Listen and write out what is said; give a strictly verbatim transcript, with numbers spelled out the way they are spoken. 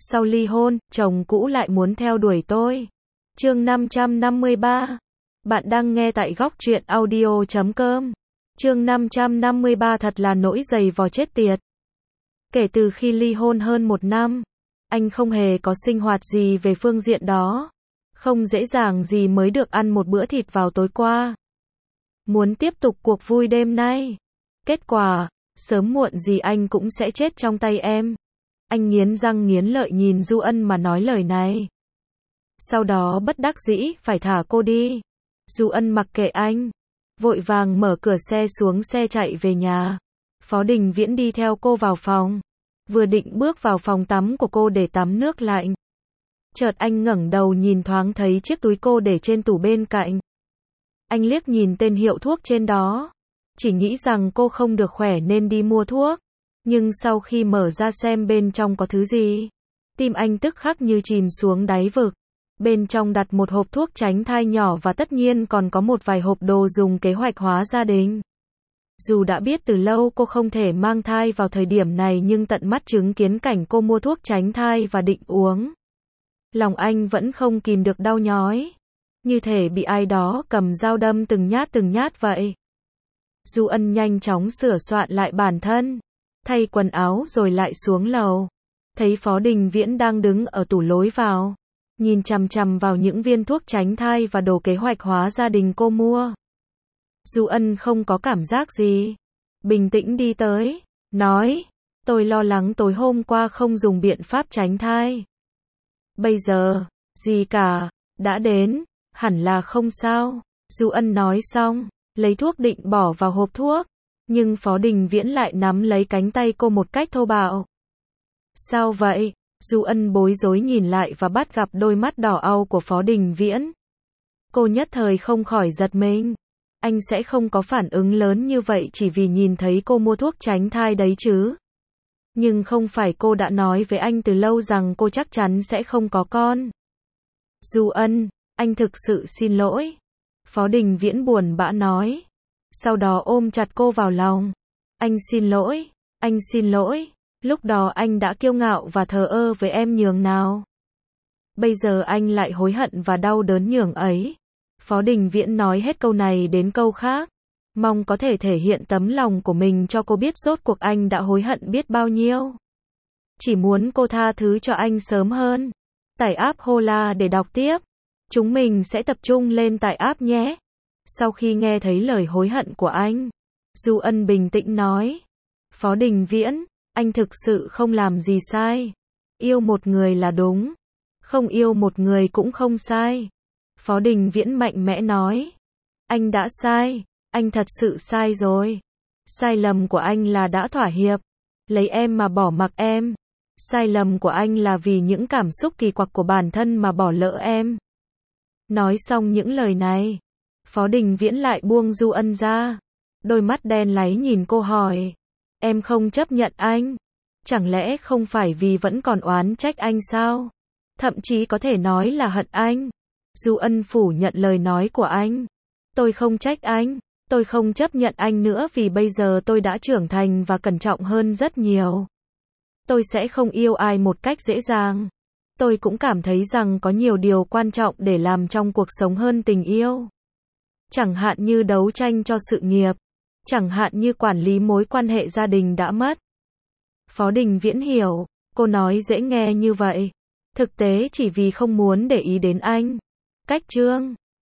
Sau ly hôn, chồng cũ lại muốn theo đuổi tôi. Chương năm trăm năm mươi ba. Bạn đang nghe tại góc truyện audio chấm com. Chương năm trăm năm mươi ba thật là nỗi dày vò chết tiệt. Kể từ khi ly hôn hơn một năm, anh không hề có sinh hoạt gì về phương diện đó. Không dễ dàng gì mới được ăn một bữa thịt vào tối qua. Muốn tiếp tục cuộc vui đêm nay. Kết quả, sớm muộn gì anh cũng sẽ chết trong tay em. Anh nghiến răng nghiến lợi nhìn Du Ân mà nói lời này. Sau đó bất đắc dĩ, phải thả cô đi. Du Ân mặc kệ anh, vội vàng mở cửa xe xuống xe chạy về nhà. Phó Đình Viễn đi theo cô vào phòng. Vừa định bước vào phòng tắm của cô để tắm nước lạnh. Chợt anh ngẩng đầu nhìn thoáng thấy chiếc túi cô để trên tủ bên cạnh. Anh liếc nhìn tên hiệu thuốc trên đó. Chỉ nghĩ rằng cô không được khỏe nên đi mua thuốc. Nhưng sau khi mở ra xem bên trong có thứ gì, tim anh tức khắc như chìm xuống đáy vực. Bên trong đặt một hộp thuốc tránh thai nhỏ và tất nhiên còn có một vài hộp đồ dùng kế hoạch hóa gia đình. Dù đã biết từ lâu cô không thể mang thai vào thời điểm này nhưng tận mắt chứng kiến cảnh cô mua thuốc tránh thai và định uống. Lòng anh vẫn không kìm được đau nhói. Như thể bị ai đó cầm dao đâm từng nhát từng nhát vậy. Du Ân nhanh chóng sửa soạn lại bản thân, thay quần áo rồi lại xuống lầu. Thấy Phó Đình Viễn đang đứng ở tủ lối vào, nhìn chằm chằm vào những viên thuốc tránh thai và đồ kế hoạch hóa gia đình cô mua. Du Ân không có cảm giác gì, bình tĩnh đi tới, nói, tôi lo lắng tối hôm qua không dùng biện pháp tránh thai. Bây giờ, gì cả, đã đến, hẳn là không sao. Du Ân nói xong, lấy thuốc định bỏ vào hộp thuốc, nhưng Phó Đình Viễn lại nắm lấy cánh tay cô một cách thô bạo. Sao vậy? Du Ân bối rối nhìn lại và bắt gặp đôi mắt đỏ au của Phó Đình Viễn. Cô nhất thời không khỏi giật mình. Anh sẽ không có phản ứng lớn như vậy chỉ vì nhìn thấy cô mua thuốc tránh thai đấy chứ. Nhưng không phải cô đã nói với anh từ lâu rằng cô chắc chắn sẽ không có con. Du Ân, anh thực sự xin lỗi. Phó Đình Viễn buồn bã nói. Sau đó ôm chặt cô vào lòng. Anh xin lỗi, anh xin lỗi. Lúc đó anh đã kiêu ngạo và thờ ơ với em nhường nào. Bây giờ anh lại hối hận và đau đớn nhường ấy. Phó Đình Viễn nói hết câu này đến câu khác. Mong có thể thể hiện tấm lòng của mình cho cô biết rốt cuộc anh đã hối hận biết bao nhiêu. Chỉ muốn cô tha thứ cho anh sớm hơn. Tải app Hola để đọc tiếp. Chúng mình sẽ tập trung lên tải app nhé. Sau khi nghe thấy lời hối hận của anh, Du Ân bình tĩnh nói. Phó Đình Viễn, anh thực sự không làm gì sai. Yêu một người là đúng. Không yêu một người cũng không sai. Phó Đình Viễn mạnh mẽ nói. Anh đã sai. Anh thật sự sai rồi. Sai lầm của anh là đã thỏa hiệp. Lấy em mà bỏ mặc em. Sai lầm của anh là vì những cảm xúc kỳ quặc của bản thân mà bỏ lỡ em. Nói xong những lời này, Phó Đình Viễn lại buông Du Ân ra. Đôi mắt đen láy nhìn cô hỏi. Em không chấp nhận anh. Chẳng lẽ không phải vì vẫn còn oán trách anh sao? Thậm chí có thể nói là hận anh. Du Ân phủ nhận lời nói của anh. Tôi không trách anh. Tôi không chấp nhận anh nữa vì bây giờ tôi đã trưởng thành và cẩn trọng hơn rất nhiều. Tôi sẽ không yêu ai một cách dễ dàng. Tôi cũng cảm thấy rằng có nhiều điều quan trọng để làm trong cuộc sống hơn tình yêu. Chẳng hạn như đấu tranh cho sự nghiệp. Chẳng hạn như quản lý mối quan hệ gia đình đã mất. Phó Đình Viễn hiểu, cô nói dễ nghe như vậy. Thực tế chỉ vì không muốn để ý đến anh. Cách chương